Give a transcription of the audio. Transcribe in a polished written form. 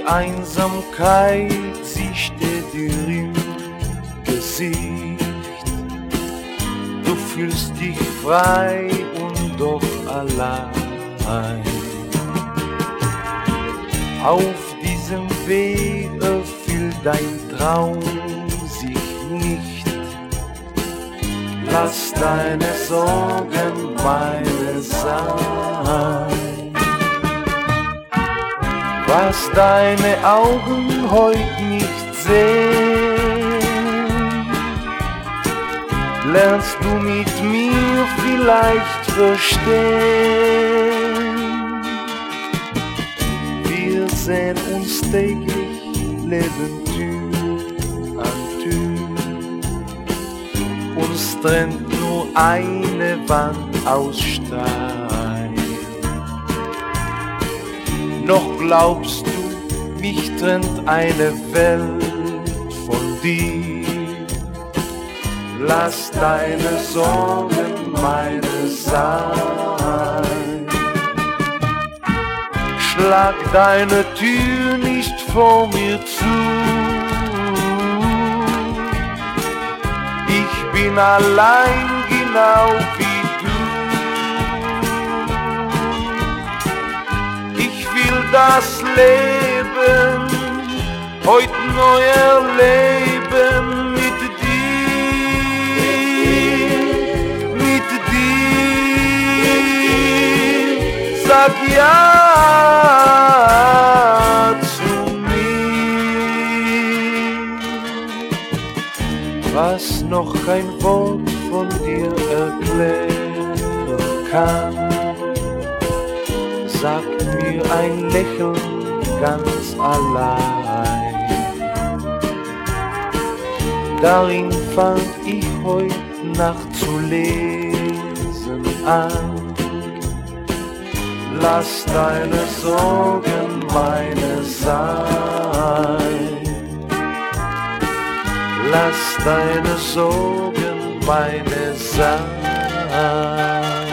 Einsamkeit, sie steht dir im Gesicht. Du fühlst dich frei und doch allein. Auf diesem Weg erfüllt dein Traum sich nicht. Lass deine Sorgen meine sein. Was deine Augen heut nicht sehen, lernst du mit mir vielleicht verstehen. Wir sehen uns täglich, leben Tür an Tür. Uns trennt nur eine Wand aus Stein. Noch glaubst du, mich trennt eine Welt von dir. Lass deine Sorgen meine sein. Schlag deine Tür nicht vor mir zu. Ich bin allein genau wie du. Ich will das Leben heut neu erleben mit dir, mit dir. Sag ja zu mir, was noch kein Wort von dir erklären kann. Sag mir ein Lächeln ganz allein. Darin fang ich heut Nacht zu lesen an. Lass deine Sorgen meine sein. Lass deine Sorgen meine sein.